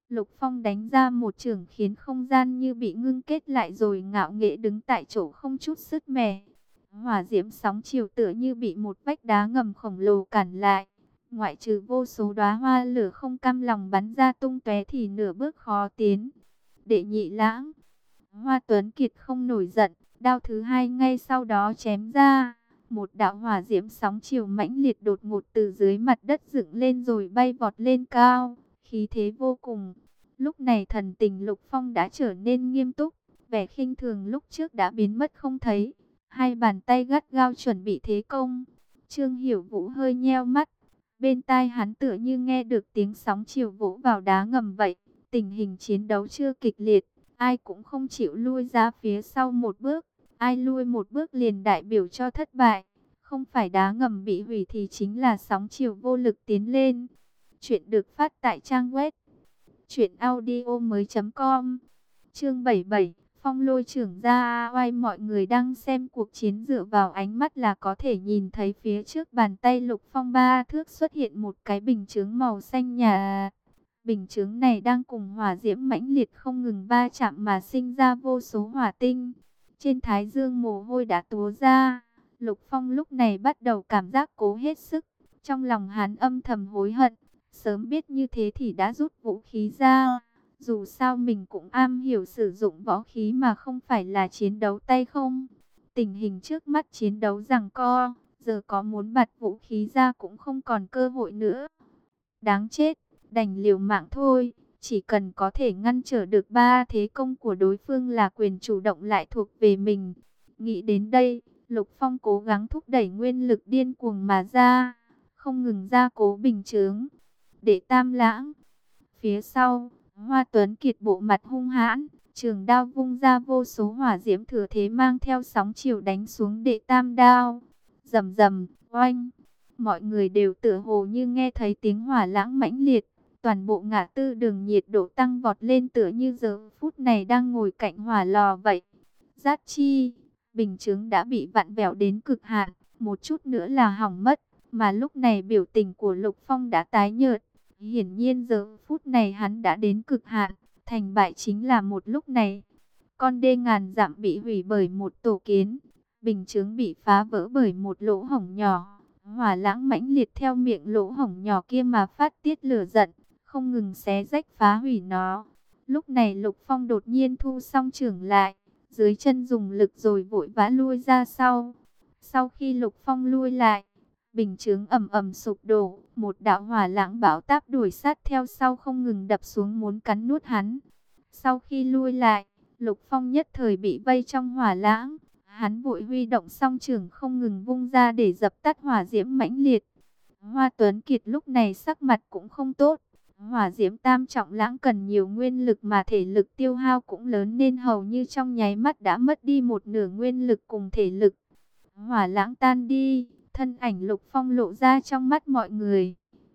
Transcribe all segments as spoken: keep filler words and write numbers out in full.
Lục Phong đánh ra một chưởng khiến không gian như bị ngưng kết lại rồi ngạo nghễ đứng tại chỗ không chút sứt mẻ. Hỏa diễm sóng chiều tựa như bị một vách đá ngầm khổng lồ cản lại. Ngoại trừ vô số đóa hoa lửa không cam lòng bắn ra tung tóe thì nửa bước khó tiến. Đệ nhị lãng, Hoa Tuấn Kiệt không nổi giận, đao thứ hai ngay sau đó chém ra. Một đạo hỏa diễm sóng chiều mãnh liệt đột ngột từ dưới mặt đất dựng lên rồi bay vọt lên cao, khí thế vô cùng. Lúc này thần tình Lục Phong đã trở nên nghiêm túc, vẻ khinh thường lúc trước đã biến mất không thấy. Hai bàn tay gắt gao chuẩn bị thế công. Trương Hiểu Vũ hơi nheo mắt, bên tai hắn tựa như nghe được tiếng sóng chiều vỗ vào đá ngầm vậy. Tình hình chiến đấu chưa kịch liệt, ai cũng không chịu lui ra phía sau một bước. Ai lui một bước liền đại biểu cho thất bại. Không phải đá ngầm bị hủy thì chính là sóng chiều vô lực tiến lên. Chuyện được phát tại trang web truyện audio mới com. Chương bảy mươi bảy, Phong Lôi trưởng ra oai. Mọi người đang xem cuộc chiến dựa vào ánh mắt là có thể nhìn thấy phía trước bàn tay Lục Phong ba thước xuất hiện một cái bình chướng màu xanh nhà. Bình chướng này đang cùng hỏa diễm mãnh liệt không ngừng va chạm mà sinh ra vô số hỏa tinh. Trên thái dương mồ hôi đã túa ra. Lục Phong lúc này bắt đầu cảm giác cố hết sức. Trong lòng hắn âm thầm hối hận. Sớm biết như thế thì đã rút vũ khí ra. Dù sao mình cũng am hiểu sử dụng võ khí mà không phải là chiến đấu tay không. Tình hình trước mắt chiến đấu giằng co. Giờ có muốn bật vũ khí ra cũng không còn cơ hội nữa. Đáng chết, đành liều mạng thôi. Chỉ cần có thể ngăn trở được ba thế công của đối phương là quyền chủ động lại thuộc về mình. Nghĩ đến đây, Lục Phong cố gắng thúc đẩy nguyên lực điên cuồng mà ra. Không ngừng gia cố bình chướng. Đệ tam lãng. Phía sau, Hoa Tuấn Kiệt bộ mặt hung hãn. Trường đao vung ra vô số hỏa diễm thừa thế mang theo sóng chiều đánh xuống đệ tam đao. Rầm rầm, oanh. Mọi người đều tựa hồ như nghe thấy tiếng hỏa lãng mãnh liệt. Toàn bộ ngã tư đường nhiệt độ tăng vọt lên tựa như giờ phút này đang ngồi cạnh hỏa lò vậy. Giác chi, bình chướng đã bị vặn vẹo đến cực hạn, một chút nữa là hỏng mất. Mà lúc này biểu tình của Lục Phong đã tái nhợt. Hiển nhiên giờ phút này hắn đã đến cực hạn, thành bại chính là một lúc này. Con đê ngàn dặm bị hủy bởi một tổ kiến, bình chướng bị phá vỡ bởi một lỗ hổng nhỏ. Hỏa lãng mãnh liệt theo miệng lỗ hổng nhỏ kia mà phát tiết lửa giận, không ngừng xé rách phá hủy nó. Lúc này Lục Phong đột nhiên thu song chưởng lại, dưới chân dùng lực rồi vội vã lui ra sau. Sau khi Lục Phong lui lại, bình chướng ầm ầm sụp đổ, một đạo hỏa lãng bão táp đuổi sát theo sau không ngừng đập xuống muốn cắn nuốt hắn. Sau khi lui lại, Lục Phong nhất thời bị vây trong hỏa lãng. Hắn vội huy động song chưởng không ngừng vung ra để dập tắt hỏa diễm mãnh liệt. Hoa Tuấn Kiệt lúc này sắc mặt cũng không tốt. Hỏa diễm tam trọng lãng cần nhiều nguyên lực mà thể lực tiêu hao cũng lớn nên hầu như trong nháy mắt đã mất đi một nửa nguyên lực cùng thể lực. Hỏa lãng tan đi, thân ảnh Lục Phong lộ ra trong mắt mọi người.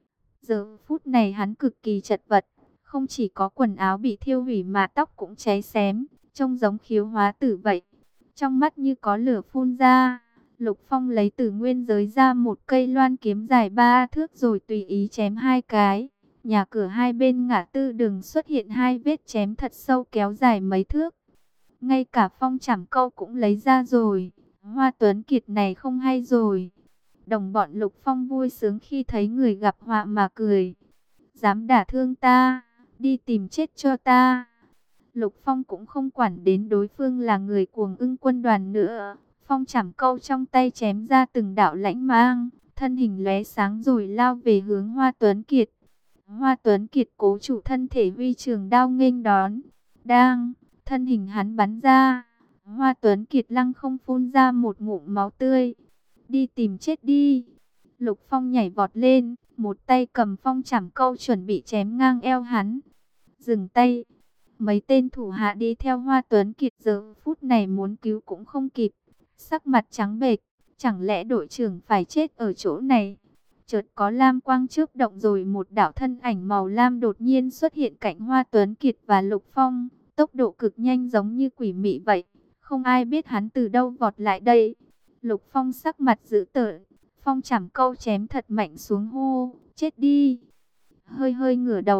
Giờ phút này hắn cực kỳ chật vật, không chỉ có quần áo bị thiêu hủy mà tóc cũng cháy xém, trông giống khiếu hóa tử vậy. Trong mắt như có lửa phun ra, Lục Phong lấy từ nguyên giới ra một cây loan kiếm dài ba thước rồi tùy ý chém hai cái. Nhà cửa hai bên ngã tư đường xuất hiện hai vết chém thật sâu kéo dài mấy thước. Ngay cả phong trảm câu cũng lấy ra rồi. Hoa Tuấn Kiệt này không hay rồi. Đồng bọn Lục Phong vui sướng khi thấy người gặp họa mà cười. Dám đả thương ta, đi tìm chết cho ta. Lục Phong cũng không quản đến đối phương là người cuồng ưng quân đoàn nữa. Phong chảm câu trong tay chém ra từng đạo lãnh mang, thân hình lóe sáng rồi lao về hướng Hoa Tuấn Kiệt. Hoa Tuấn Kiệt cố chủ thân thể huy trường đao nghênh đón. Đang, thân hình hắn bắn ra. Hoa Tuấn Kiệt lăng không phun ra một ngụm máu tươi. Đi tìm chết đi. Lục Phong nhảy vọt lên, một tay cầm phong chảm câu chuẩn bị chém ngang eo hắn. Dừng tay. Mấy tên thủ hạ đi theo Hoa Tuấn Kiệt giờ phút này muốn cứu cũng không kịp. Sắc mặt trắng bệch, chẳng lẽ đội trưởng phải chết ở chỗ này? Chợt có lam quang chớp động rồi một đạo thân ảnh màu lam đột nhiên xuất hiện cạnh Hoa Tuấn Kiệt và Lục Phong. Tốc độ cực nhanh giống như quỷ mị vậy. Không ai biết hắn từ đâu vọt lại đây. Lục Phong sắc mặt dữ tợn, phong chảm câu chém thật mạnh xuống hô, chết đi. Hơi hơi ngửa đầu,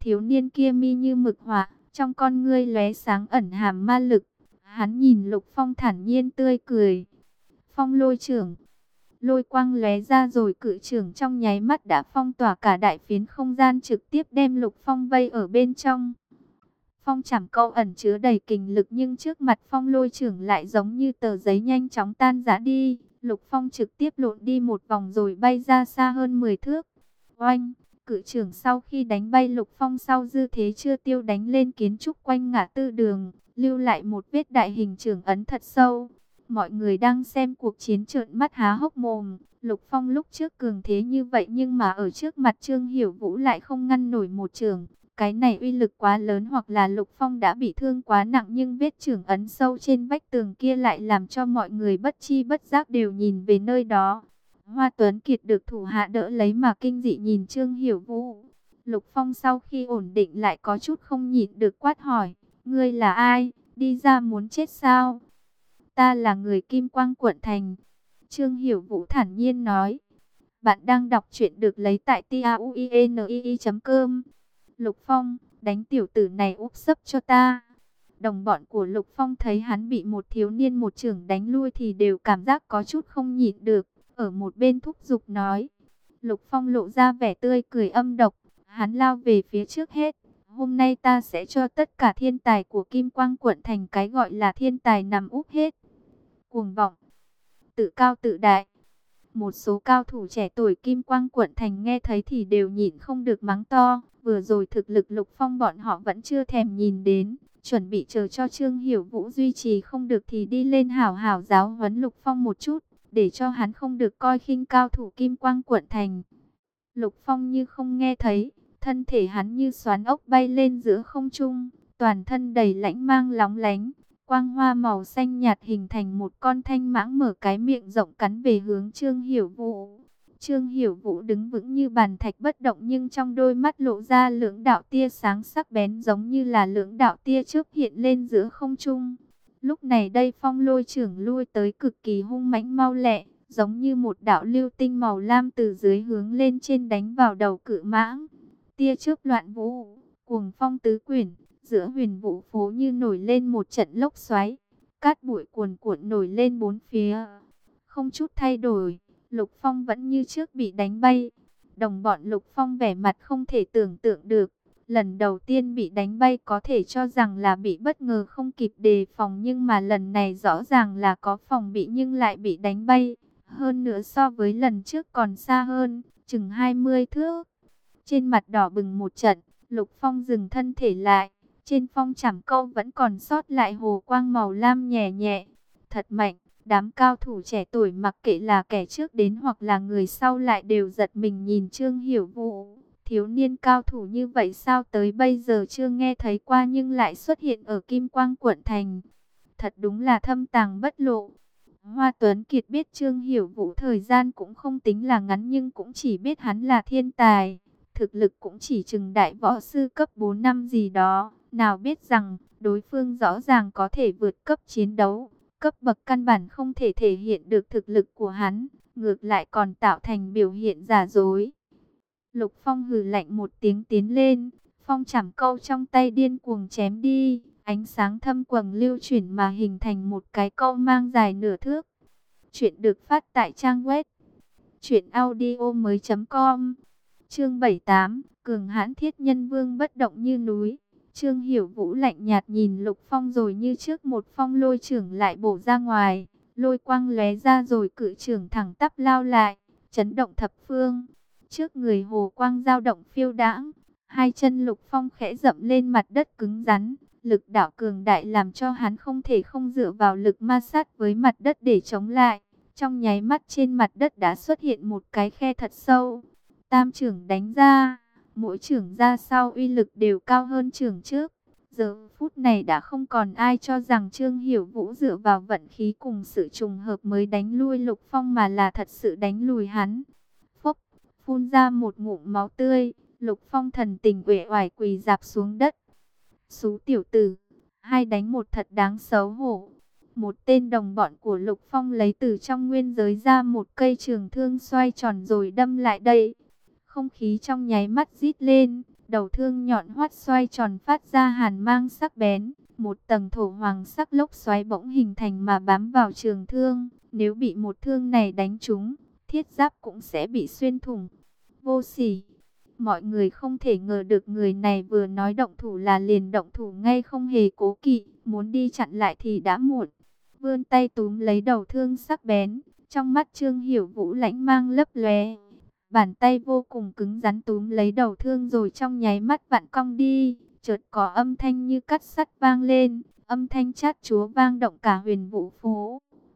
Thiếu niên kia mi như mực hỏa, trong con ngươi lóe sáng ẩn hàm ma lực. Hắn nhìn Lục Phong thản nhiên tươi cười. Phong lôi trưởng. Lôi quang lóe ra rồi cự trưởng trong nháy mắt đã phong tỏa cả đại phiến không gian, trực tiếp đem Lục Phong vây ở bên trong. Phong chảm câu ẩn chứa đầy kình lực, nhưng trước mặt phong lôi trưởng lại giống như tờ giấy nhanh chóng tan rã đi. Lục Phong trực tiếp lộn đi một vòng rồi bay ra xa hơn mười thước. Oanh! Cự trưởng sau khi đánh bay Lục Phong sau dư thế chưa tiêu đánh lên kiến trúc quanh ngã tư đường, lưu lại một vết đại hình trưởng ấn thật sâu. Mọi người đang xem cuộc chiến trợn mắt há hốc mồm. Lục Phong lúc trước cường thế như vậy nhưng mà ở trước mặt Trương Hiểu Vũ lại không ngăn nổi một chưởng. Cái này uy lực quá lớn, hoặc là Lục Phong đã bị thương quá nặng, nhưng vết chưởng ấn sâu trên vách tường kia lại làm cho mọi người bất chi bất giác đều nhìn về nơi đó. Hoa Tuấn Kiệt được thủ hạ đỡ lấy mà kinh dị nhìn Trương Hiểu Vũ. Lục Phong sau khi ổn định lại có chút không nhịn được quát hỏi: ngươi là ai? Đi ra muốn chết sao? Ta là người Kim Quang quận thành. Trương Hiểu Vũ thản nhiên nói. Bạn đang đọc truyện được lấy tại tauinii chấm com. Lục Phong, đánh tiểu tử này úp sấp cho ta. Đồng bọn của Lục Phong thấy hắn bị một thiếu niên một chưởng đánh lui thì đều cảm giác có chút không nhịn được. Ở một bên thúc giục nói. Lục Phong lộ ra vẻ tươi cười âm độc. Hắn lao về phía trước hết. Hôm nay ta sẽ cho tất cả thiên tài của Kim Quang quận thành cái gọi là thiên tài nằm úp hết. Cuồng vọng, tự cao tự đại. Một số cao thủ trẻ tuổi Kim Quang quận thành nghe thấy thì đều nhịn không được mắng to. Vừa rồi thực lực Lục Phong bọn họ vẫn chưa thèm nhìn đến, chuẩn bị chờ cho Trương Hiểu Vũ duy trì không được thì đi lên hảo hảo giáo huấn Lục Phong một chút, để cho hắn không được coi khinh cao thủ Kim Quang quận thành. Lục Phong như không nghe thấy, thân thể hắn như xoán ốc bay lên giữa không trung, toàn thân đầy lãnh mang lóng lánh, quang hoa màu xanh nhạt hình thành một con thanh mãng mở cái miệng rộng cắn về hướng Trương Hiểu Vũ. Trương Hiểu Vũ đứng vững như bàn thạch bất động, nhưng trong đôi mắt lộ ra lưỡng đạo tia sáng sắc bén giống như là lưỡng đạo tia chớp hiện lên giữa không trung. Lúc này đây phong lôi trưởng lui tới cực kỳ hung mãnh mau lẹ, giống như một đạo lưu tinh màu lam từ dưới hướng lên trên đánh vào đầu cự mãng. Tia chớp loạn vũ, cuồng phong tứ quyển, giữa huyền vũ phố như nổi lên một trận lốc xoáy, cát bụi cuồn cuộn nổi lên bốn phía. Không chút thay đổi, Lục Phong vẫn như trước bị đánh bay. Đồng bọn Lục Phong vẻ mặt không thể tưởng tượng được. Lần đầu tiên bị đánh bay có thể cho rằng là bị bất ngờ không kịp đề phòng, nhưng mà lần này rõ ràng là có phòng bị nhưng lại bị đánh bay. Hơn nữa so với lần trước còn xa hơn, chừng hai mươi thước. Trên mặt đỏ bừng một trận, Lục Phong dừng thân thể lại. Trên phong chảm câu vẫn còn sót lại hồ quang màu lam nhẹ nhẹ. Thật mạnh. Đám cao thủ trẻ tuổi mặc kệ là kẻ trước đến hoặc là người sau lại đều giật mình nhìn Trương Hiểu Vũ. Thiếu niên cao thủ như vậy sao tới bây giờ chưa nghe thấy qua nhưng lại xuất hiện ở Kim Quang quận thành. Thật đúng là thâm tàng bất lộ. Hoa Tuấn Kiệt biết Trương Hiểu Vũ thời gian cũng không tính là ngắn, nhưng cũng chỉ biết hắn là thiên tài. Thực lực cũng chỉ chừng đại võ sư cấp bốn năm gì đó. Nào biết rằng đối phương rõ ràng có thể vượt cấp chiến đấu. Cấp bậc căn bản không thể thể hiện được thực lực của hắn, ngược lại còn tạo thành biểu hiện giả dối. Lục Phong hừ lạnh một tiếng tiến lên, phong chảm câu trong tay điên cuồng chém đi, ánh sáng thâm quầng lưu chuyển mà hình thành một cái câu mang dài nửa thước. Chuyện được phát tại trang web truyện audio mới chấm com. Chương bảy mươi tám, cường hãn thiết nhân vương bất động như núi. Trương Hiểu Vũ lạnh nhạt nhìn Lục Phong rồi như trước một phong lôi trưởng lại bổ ra ngoài, lôi quang lóe ra rồi cự trưởng thẳng tắp lao lại, chấn động thập phương. Trước người hồ quang dao động phiêu đãng, hai chân Lục Phong khẽ dậm lên mặt đất cứng rắn, lực đạo cường đại làm cho hắn không thể không dựa vào lực ma sát với mặt đất để chống lại. Trong nháy mắt trên mặt đất đã xuất hiện một cái khe thật sâu. Tam trưởng đánh ra. Mỗi trưởng ra sau uy lực đều cao hơn trưởng trước. Giờ phút này đã không còn ai cho rằng Trương Hiểu Vũ dựa vào vận khí cùng sự trùng hợp mới đánh lui Lục Phong, mà là thật sự đánh lùi hắn. Phốc, phun ra một ngụm máu tươi, Lục Phong thần tình uể oải quỳ rạp xuống đất. Xú tiểu tử, hai đánh một thật đáng xấu hổ. Một tên đồng bọn của Lục Phong lấy từ trong nguyên giới ra một cây trường thương xoay tròn rồi đâm lại đây. Không khí trong nháy mắt rít lên, Đầu thương nhọn hoắt xoay tròn phát ra hàn mang sắc bén. Một tầng thổ hoàng sắc lốc xoáy bỗng hình thành mà bám vào trường thương. Nếu bị một thương này đánh trúng, thiết giáp cũng sẽ bị xuyên thủng. Vô sỉ! Mọi người không thể ngờ được người này vừa nói động thủ là liền động thủ ngay, không hề cố kỵ. Muốn đi chặn lại thì đã muộn. Vươn tay túm lấy đầu thương sắc bén. Trong mắt Trương Hiểu Vũ lãnh mang lấp lóe. Bàn tay vô cùng cứng rắn túm lấy đầu thương rồi trong nháy mắt vặn cong đi. Chợt có âm thanh như cắt sắt vang lên. Âm thanh chát chúa vang động cả Huyền Vũ phố.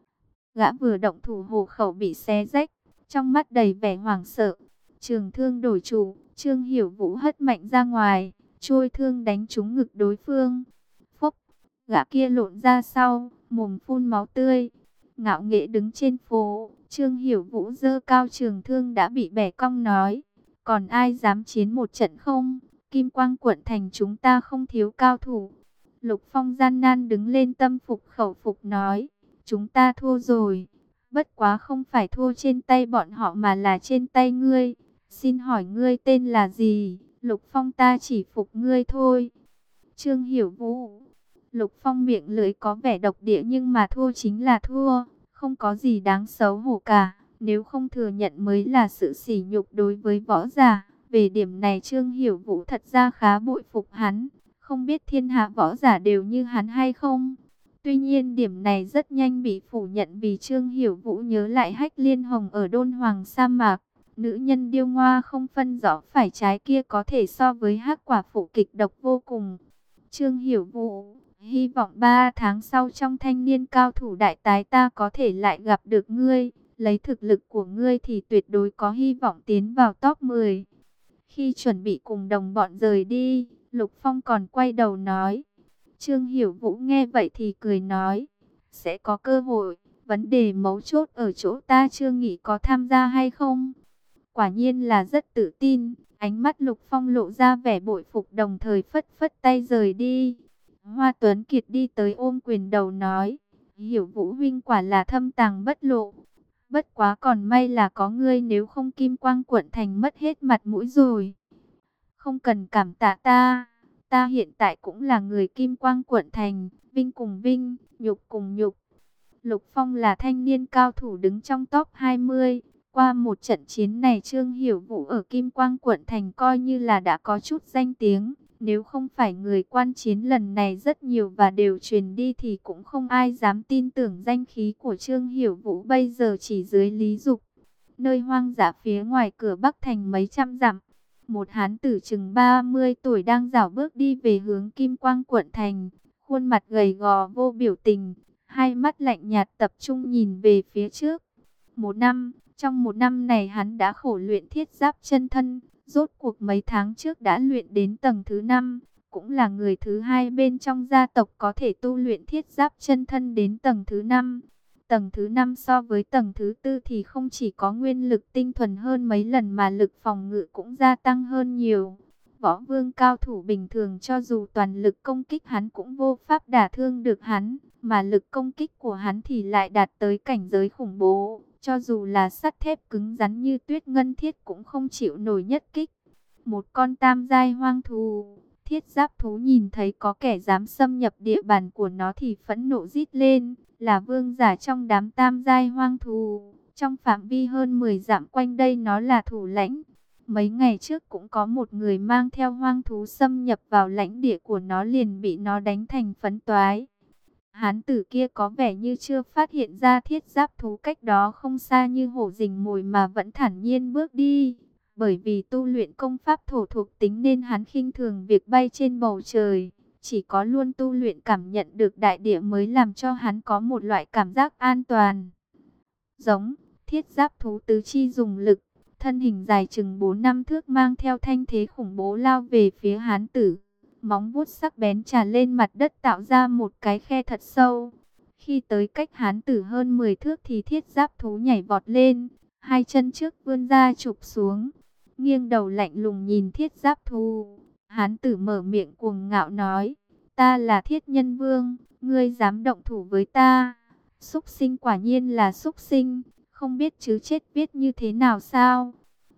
Gã vừa động thủ hổ khẩu bị xé rách. Trong mắt đầy vẻ hoảng sợ. Trường thương đổi chủ. Trương Hiểu Vũ hất mạnh ra ngoài. Trôi thương đánh trúng ngực đối phương. Phốc! Gã kia lộn ra sau. Mồm phun máu tươi. Ngạo nghễ đứng trên phố. Trương Hiểu Vũ giơ cao trường thương đã bị bẻ cong nói. Còn ai dám chiến một trận không? Kim Quang quận thành chúng ta không thiếu cao thủ. Lục Phong gian nan đứng lên tâm phục khẩu phục nói. Chúng ta thua rồi. Bất quá không phải thua trên tay bọn họ mà là trên tay ngươi. Xin hỏi ngươi tên là gì? Lục Phong ta chỉ phục ngươi thôi. Trương Hiểu Vũ. Lục Phong miệng lưỡi có vẻ độc địa nhưng mà thua chính là thua. Không có gì đáng xấu hổ cả. Nếu không thừa nhận mới là sự sỉ nhục đối với võ giả. Về điểm này Trương Hiểu Vũ thật ra khá bội phục hắn. Không biết thiên hạ võ giả đều như hắn hay không? Tuy nhiên điểm này rất nhanh bị phủ nhận vì Trương Hiểu Vũ nhớ lại Hách Liên Hồng ở Đôn Hoàng sa mạc. Nữ nhân điêu ngoa không phân rõ phải trái kia có thể so với Hắc quả phụ kịch độc vô cùng. Trương Hiểu Vũ, hy vọng ba tháng sau trong thanh niên cao thủ đại tái ta có thể lại gặp được ngươi. Lấy thực lực của ngươi thì tuyệt đối có hy vọng tiến vào top mười. Khi chuẩn bị cùng đồng bọn rời đi, Lục Phong còn quay đầu nói. Trương Hiểu Vũ nghe vậy thì cười nói. Sẽ có cơ hội, vấn đề mấu chốt ở chỗ ta chưa nghĩ có tham gia hay không. Quả nhiên là rất tự tin, ánh mắt Lục Phong lộ ra vẻ bội phục đồng thời phất phất tay rời đi. Hoa Tuấn Kiệt đi tới ôm quyền đầu nói. Hiểu Vũ huynh quả là thâm tàng bất lộ. Bất quá còn may là có ngươi, nếu không Kim Quang quận thành mất hết mặt mũi rồi. Không cần cảm tạ ta, ta hiện tại cũng là người Kim Quang quận thành, vinh cùng vinh, nhục cùng nhục. Lục Phong là thanh niên cao thủ đứng trong top hai mươi. Qua một trận chiến này Trương Hiểu Vũ ở Kim Quang quận thành coi như là đã có chút danh tiếng. Nếu không phải người quan chiến lần này rất nhiều và đều truyền đi thì cũng không ai dám tin tưởng danh khí của Trương Hiểu Vũ bây giờ chỉ dưới Lý Dục. Nơi hoang dã phía ngoài cửa Bắc thành mấy trăm dặm, một hán tử chừng ba mươi tuổi đang dạo bước đi về hướng Kim Quang quận thành. Khuôn mặt gầy gò vô biểu tình, hai mắt lạnh nhạt tập trung nhìn về phía trước. Một năm, trong một năm này hắn đã khổ luyện thiết giáp chân thân. Rốt cuộc mấy tháng trước đã luyện đến tầng thứ năm, cũng là người thứ hai bên trong gia tộc có thể tu luyện thiết giáp chân thân đến tầng thứ năm. Tầng thứ năm so với tầng thứ tư thì không chỉ có nguyên lực tinh thuần hơn mấy lần mà lực phòng ngự cũng gia tăng hơn nhiều. Võ vương cao thủ bình thường cho dù toàn lực công kích hắn cũng vô pháp đả thương được hắn, mà lực công kích của hắn thì lại đạt tới cảnh giới khủng bố. Cho dù là sắt thép cứng rắn như tuyết ngân thiết cũng không chịu nổi nhất kích. Một con tam giai hoang thú, thiết giáp thú nhìn thấy có kẻ dám xâm nhập địa bàn của nó thì phẫn nộ rít lên. Là vương giả trong đám tam giai hoang thú. Trong phạm vi hơn mười dặm quanh đây nó là thủ lãnh. Mấy ngày trước cũng có một người mang theo hoang thú xâm nhập vào lãnh địa của nó liền bị nó đánh thành phấn toái. Hán tử kia có vẻ như chưa phát hiện ra thiết giáp thú cách đó không xa như hổ rình mồi mà vẫn thản nhiên bước đi. Bởi vì tu luyện công pháp thổ thuộc tính nên hắn khinh thường việc bay trên bầu trời. Chỉ có luôn tu luyện cảm nhận được đại địa mới làm cho hắn có một loại cảm giác an toàn. Giống, thiết giáp thú tứ chi dùng lực, thân hình dài chừng bốn năm thước mang theo thanh thế khủng bố lao về phía hán tử. Móng vuốt sắc bén trà lên mặt đất tạo ra một cái khe thật sâu. Khi tới cách hán tử hơn mười thước thì thiết giáp thú nhảy vọt lên, hai chân trước vươn ra chụp xuống, nghiêng đầu lạnh lùng nhìn thiết giáp thú. Hán tử mở miệng cuồng ngạo nói, ta là Thiết Nhân Vương, ngươi dám động thủ với ta? Súc sinh quả nhiên là súc sinh, không biết chứ chết viết như thế nào sao?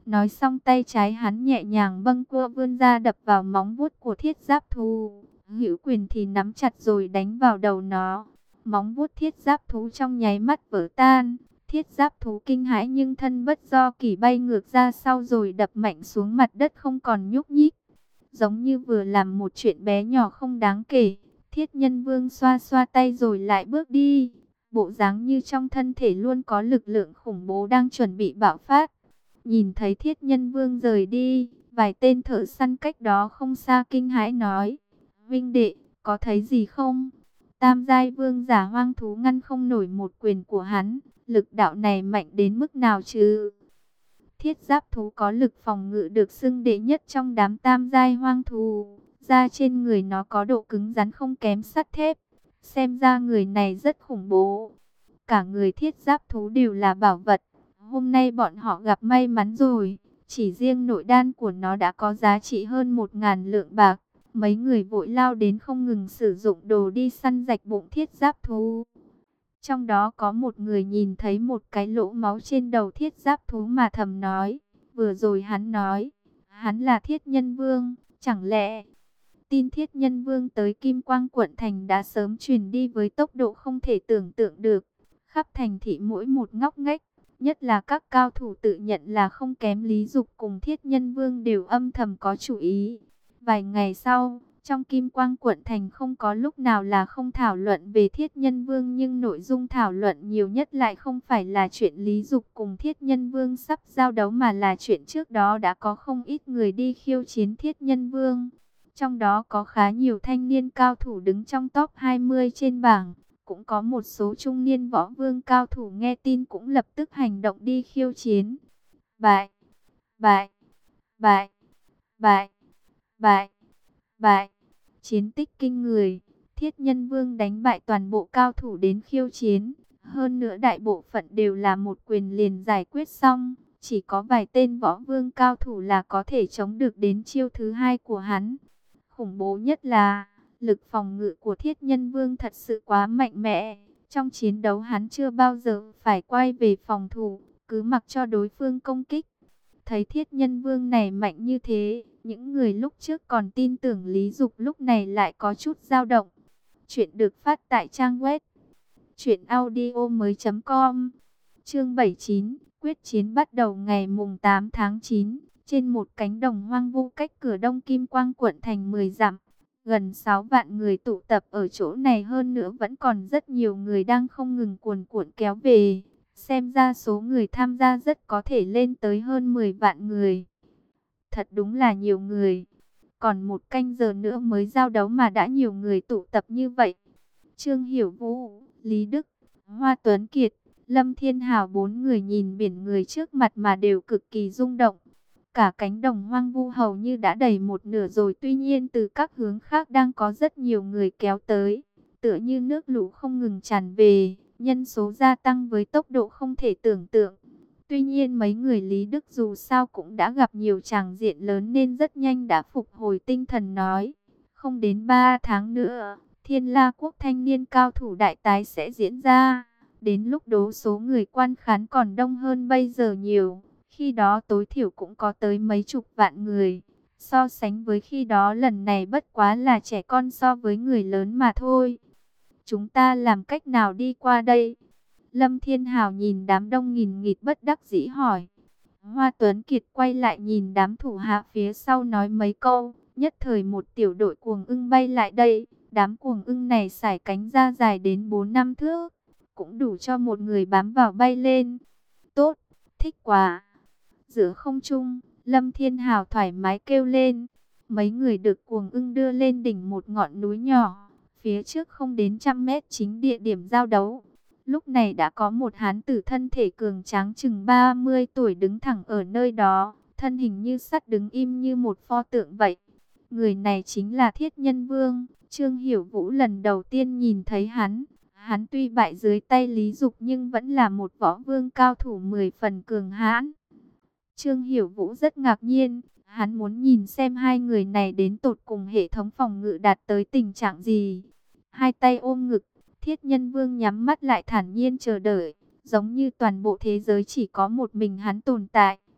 Nói xong tay trái hắn nhẹ nhàng bâng quơ vươn ra đập vào móng vuốt của thiết giáp thú. Hữu quyền thì nắm chặt rồi đánh vào đầu nó. Móng vuốt thiết giáp thú trong nháy mắt vỡ tan. Thiết giáp thú kinh hãi nhưng thân bất do kỷ bay ngược ra sau rồi đập mạnh xuống mặt đất không còn nhúc nhích. Giống như vừa làm một chuyện bé nhỏ không đáng kể. Thiết Nhân Vương xoa xoa tay rồi lại bước đi. Bộ dáng như trong thân thể luôn có lực lượng khủng bố đang chuẩn bị bạo phát. Nhìn thấy Thiết Nhân Vương rời đi, vài tên thợ săn cách đó không xa kinh hãi nói: Vinh đệ, có thấy gì không? Tam giai vương giả hoang thú ngăn không nổi một quyền của hắn, lực đạo này mạnh đến mức nào chứ? Thiết giáp thú có lực phòng ngự được xưng đệ nhất trong đám tam giai hoang thú. Da trên người nó có độ cứng rắn không kém sắt thép. Xem ra người này rất khủng bố. Cả người thiết giáp thú đều là bảo vật. Hôm nay bọn họ gặp may mắn rồi. Chỉ riêng nội đan của nó đã có giá trị hơn một ngàn lượng bạc. Mấy người vội lao đến không ngừng sử dụng đồ đi săn rạch bụng thiết giáp thú. Trong đó có một người nhìn thấy một cái lỗ máu trên đầu thiết giáp thú mà thầm nói. Vừa rồi hắn nói, hắn là Thiết Nhân Vương, chẳng lẽ... Tin Thiết Nhân Vương tới Kim Quang quận thành đã sớm truyền đi với tốc độ không thể tưởng tượng được. Khắp thành thị mỗi một ngóc ngách, nhất là các cao thủ tự nhận là không kém Lý Dục cùng Thiết Nhân Vương đều âm thầm có chủ ý. Vài ngày sau, trong Kim Quang quận thành không có lúc nào là không thảo luận về Thiết Nhân Vương, nhưng nội dung thảo luận nhiều nhất lại không phải là chuyện Lý Dục cùng Thiết Nhân Vương sắp giao đấu, mà là chuyện trước đó đã có không ít người đi khiêu chiến Thiết Nhân Vương. Trong đó có khá nhiều thanh niên cao thủ đứng trong top hai mươi trên bảng, cũng có một số trung niên võ vương cao thủ nghe tin cũng lập tức hành động đi khiêu chiến. Bại, bại, bại, bại, bại, bại. Chiến tích kinh người, Thiết Nhân Vương đánh bại toàn bộ cao thủ đến khiêu chiến. Hơn nữa đại bộ phận đều là một quyền liền giải quyết xong. Chỉ có vài tên võ vương cao thủ là có thể chống được đến chiêu thứ hai của hắn. Khủng bố nhất là, lực phòng ngự của Thiết Nhân Vương thật sự quá mạnh mẽ. Trong chiến đấu hắn chưa bao giờ phải quay về phòng thủ, cứ mặc cho đối phương công kích. Thấy Thiết Nhân Vương này mạnh như thế, những người lúc trước còn tin tưởng Lý Dục lúc này lại có chút dao động. Chuyện được phát tại trang web truyện audio mới chấm com. Chương bảy mươi chín, quyết chiến bắt đầu ngày mùng tám tháng chín, trên một cánh đồng hoang vu cách cửa đông Kim Quang quận thành mười dặm. Gần sáu vạn người tụ tập ở chỗ này, hơn nữa vẫn còn rất nhiều người đang không ngừng cuồn cuộn kéo về. Xem ra số người tham gia rất có thể lên tới hơn mười vạn người. Thật đúng là nhiều người. Còn một canh giờ nữa mới giao đấu mà đã nhiều người tụ tập như vậy. Trương Hiểu Vũ, Lý Đức, Hoa Tuấn Kiệt, Lâm Thiên Hào bốn người nhìn biển người trước mặt mà đều cực kỳ rung động. Cả cánh đồng hoang vu hầu như đã đầy một nửa rồi, tuy nhiên từ các hướng khác đang có rất nhiều người kéo tới. Tựa như nước lũ không ngừng tràn về, nhân số gia tăng với tốc độ không thể tưởng tượng. Tuy nhiên mấy người Lý Đức dù sao cũng đã gặp nhiều tràng diện lớn nên rất nhanh đã phục hồi tinh thần, nói: không đến ba tháng nữa, Thiên La Quốc thanh niên cao thủ đại tái sẽ diễn ra. Đến lúc đó số người quan khán còn đông hơn bây giờ nhiều. Khi đó tối thiểu cũng có tới mấy chục vạn người. So sánh với khi đó, lần này bất quá là trẻ con so với người lớn mà thôi. Chúng ta làm cách nào đi qua đây? Lâm Thiên Hào nhìn đám đông nghìn nghịt bất đắc dĩ hỏi. Hoa Tuấn Kiệt quay lại nhìn đám thủ hạ phía sau nói mấy câu. Nhất thời một tiểu đội cuồng ưng bay lại đây. Đám cuồng ưng này sải cánh ra dài đến bốn năm thước, cũng đủ cho một người bám vào bay lên. Tốt, thích quá. Giữa không trung, Lâm Thiên Hào thoải mái kêu lên. Mấy người được cuồng ưng đưa lên đỉnh một ngọn núi nhỏ. Phía trước không đến trăm mét chính địa điểm giao đấu. Lúc này đã có một hán tử thân thể cường tráng chừng ba mươi tuổi đứng thẳng ở nơi đó. Thân hình như sắt, đứng im như một pho tượng vậy. Người này chính là Thiết Nhân Vương. Trương Hiểu Vũ lần đầu tiên nhìn thấy hắn. Hắn tuy bại dưới tay Lý Dục nhưng vẫn là một võ vương cao thủ mười phần cường hãn. Trương Hiểu Vũ rất ngạc nhiên. Hắn muốn nhìn xem hai người này đến tột cùng hệ thống phòng ngự đạt tới tình trạng gì. Hai tay ôm ngực, Thiết Nhân Vương nhắm mắt lại thản nhiên chờ đợi. Giống như toàn bộ thế giới chỉ có một mình hắn tồn tại.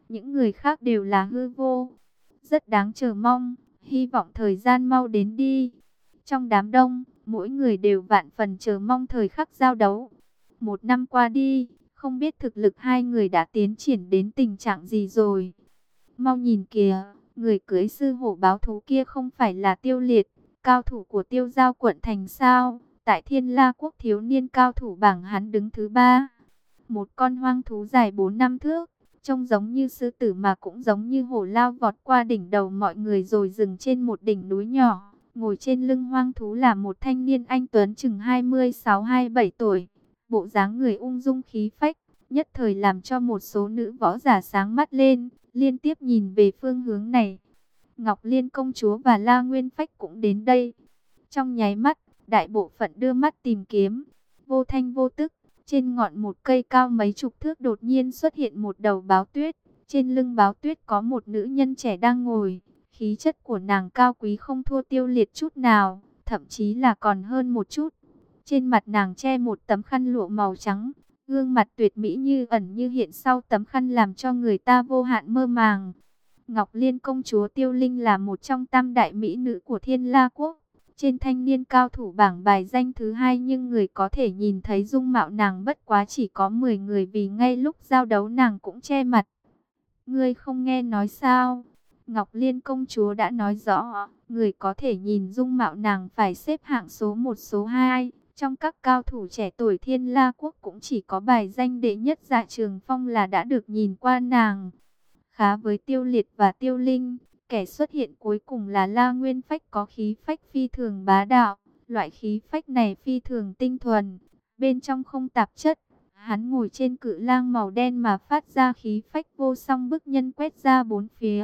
những người khác đều là hư vô. Rất đáng chờ mong, hy vọng thời gian mau đến đi. Trong đám đông, mỗi người đều vạn phần chờ mong thời khắc giao đấu. Một năm qua đi, không biết thực lực hai người đã tiến triển đến tình trạng gì rồi. Mau nhìn kìa, người cưới sư hổ báo thú kia không phải là Tiêu Liệt, cao thủ của Tiêu Giao quận thành sao? Tại Thiên La quốc thiếu niên cao thủ bảng hắn đứng thứ ba. Một con hoang thú dài bốn năm thước, trông giống như sư tử mà cũng giống như hổ lao vọt qua đỉnh đầu mọi người rồi dừng trên một đỉnh núi nhỏ. Ngồi trên lưng hoang thú là một thanh niên anh tuấn chừng hai mươi sáu hai mươi bảy tuổi. Bộ dáng người ung dung khí phách, nhất thời làm cho một số nữ võ giả sáng mắt lên, liên tiếp nhìn về phương hướng này. Ngọc Liên công chúa và La Nguyên Phách cũng đến đây. Trong nháy mắt, đại bộ phận đưa mắt tìm kiếm. Vô thanh vô tức, trên ngọn một cây cao mấy chục thước đột nhiên xuất hiện một đầu báo tuyết. Trên lưng báo tuyết có một nữ nhân trẻ đang ngồi. Khí chất của nàng cao quý không thua Tiêu Liệt chút nào, thậm chí là còn hơn một chút. Trên mặt nàng che một tấm khăn lụa màu trắng, gương mặt tuyệt mỹ như ẩn như hiện sau tấm khăn làm cho người ta vô hạn mơ màng. Ngọc Liên công chúa Tiêu Linh là một trong tam đại mỹ nữ của Thiên La quốc. Trên thanh niên cao thủ bảng bài danh thứ hai, nhưng người có thể nhìn thấy dung mạo nàng bất quá chỉ có mười người, vì ngay lúc giao đấu nàng cũng che mặt. Ngươi không nghe nói sao? Ngọc Liên công chúa đã nói rõ, người có thể nhìn dung mạo nàng phải xếp hạng số một số hai. Trong các cao thủ trẻ tuổi Thiên La quốc cũng chỉ có bài danh đệ nhất Dạ Trường Phong là đã được nhìn qua nàng. Khá với Tiêu Liệt và Tiêu Linh, kẻ xuất hiện cuối cùng là La Nguyên Phách, có khí phách phi thường bá đạo. Loại khí phách này phi thường tinh thuần, bên trong không tạp chất. Hắn ngồi trên cự lang màu đen mà phát ra khí phách vô song bức nhân quét ra bốn phía.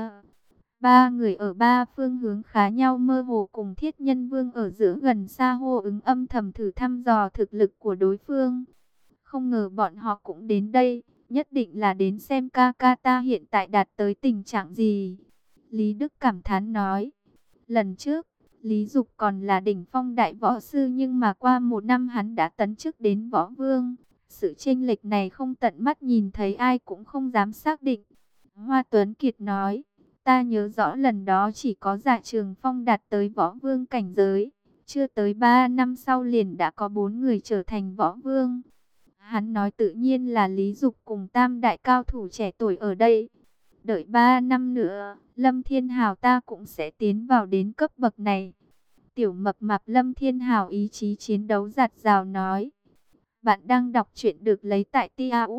Ba người ở ba phương hướng khá nhau mơ hồ cùng Thiết Nhân Vương ở giữa gần xa hô ứng âm thầm thử thăm dò thực lực của đối phương. Không ngờ bọn họ cũng đến đây, nhất định là đến xem ca ca ta hiện tại đạt tới tình trạng gì. Lý Đức cảm thán nói, lần trước, Lý Dục còn là đỉnh phong đại võ sư nhưng mà qua một năm hắn đã tấn chức đến võ vương. Sự chênh lệch này không tận mắt nhìn thấy ai cũng không dám xác định. Hoa Tuấn Kiệt nói, ta nhớ rõ lần đó chỉ có Dạ Trường Phong đạt tới võ vương cảnh giới. Chưa tới ba năm sau liền đã có bốn người trở thành võ vương. Hắn nói tự nhiên là Lý Dục cùng tam đại cao thủ trẻ tuổi ở đây. Đợi ba năm nữa, Lâm Thiên Hào ta cũng sẽ tiến vào đến cấp bậc này. Tiểu mập mạp Lâm Thiên Hào ý chí chiến đấu dạt dào nói. Bạn đang đọc truyện được lấy tại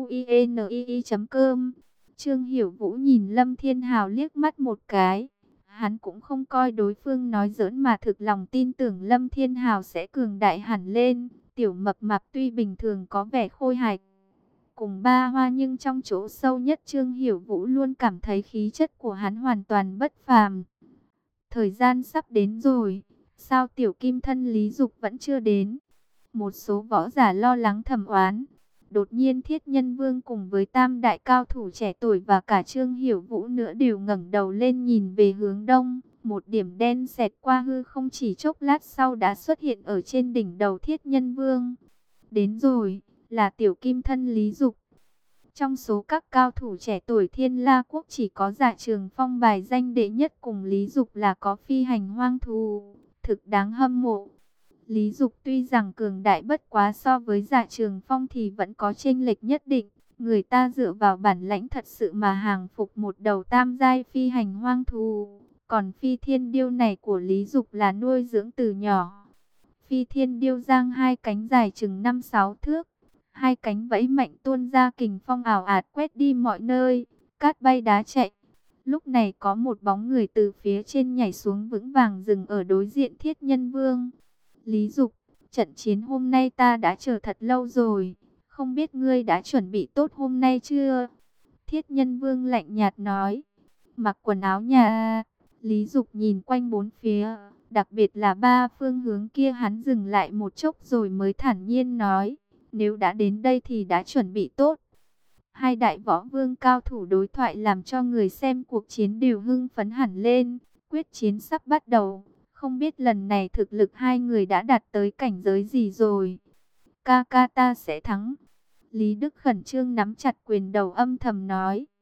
tauinii chấm com. Trương Hiểu Vũ nhìn Lâm Thiên Hào liếc mắt một cái. Hắn cũng không coi đối phương nói giỡn mà thực lòng tin tưởng Lâm Thiên Hào sẽ cường đại hẳn lên. Tiểu mập mạp tuy bình thường có vẻ khôi hài cùng ba hoa, nhưng trong chỗ sâu nhất Trương Hiểu Vũ luôn cảm thấy khí chất của hắn hoàn toàn bất phàm. Thời gian sắp đến rồi, sao tiểu kim thân Lý Dục vẫn chưa đến? Một số võ giả lo lắng thầm oán. Đột nhiên Thiết Nhân Vương cùng với tam đại cao thủ trẻ tuổi và cả Trương Hiểu Vũ nữa đều ngẩng đầu lên nhìn về hướng đông. Một điểm đen xẹt qua hư không, chỉ chốc lát sau đã xuất hiện ở trên đỉnh đầu Thiết Nhân Vương. Đến rồi, là tiểu kim thân Lý Dục. Trong số các cao thủ trẻ tuổi Thiên La quốc chỉ có Dạ Trường Phong bài danh đệ nhất cùng Lý Dục là có phi hành hoang thú, thực đáng hâm mộ. Lý Dục tuy rằng cường đại bất quá so với Dạ Trường Phong thì vẫn có chênh lệch nhất định. Người ta dựa vào bản lãnh thật sự mà hàng phục một đầu tam giai phi hành hoang thú. Còn phi thiên điêu này của Lý Dục là nuôi dưỡng từ nhỏ. Phi thiên điêu giang hai cánh dài chừng năm sáu thước. Hai cánh vẫy mạnh tuôn ra kình phong ảo ạt quét đi mọi nơi. Cát bay đá chạy. Lúc này có một bóng người từ phía trên nhảy xuống vững vàng dừng ở đối diện Thiết Nhân Vương. Lý Dục, trận chiến hôm nay ta đã chờ thật lâu rồi. Không biết ngươi đã chuẩn bị tốt hôm nay chưa? Thiết Nhân Vương lạnh nhạt nói. Mặc quần áo nhà. Lý Dục nhìn quanh bốn phía, đặc biệt là ba phương hướng kia, hắn dừng lại một chốc rồi mới thản nhiên nói. Nếu đã đến đây thì đã chuẩn bị tốt. Hai đại võ vương cao thủ đối thoại làm cho người xem cuộc chiến đều hưng phấn hẳn lên. Quyết chiến sắp bắt đầu. Không biết lần này thực lực hai người đã đạt tới cảnh giới gì rồi. Ca ca ta sẽ thắng. Lý Đức khẩn trương nắm chặt quyền đầu âm thầm nói.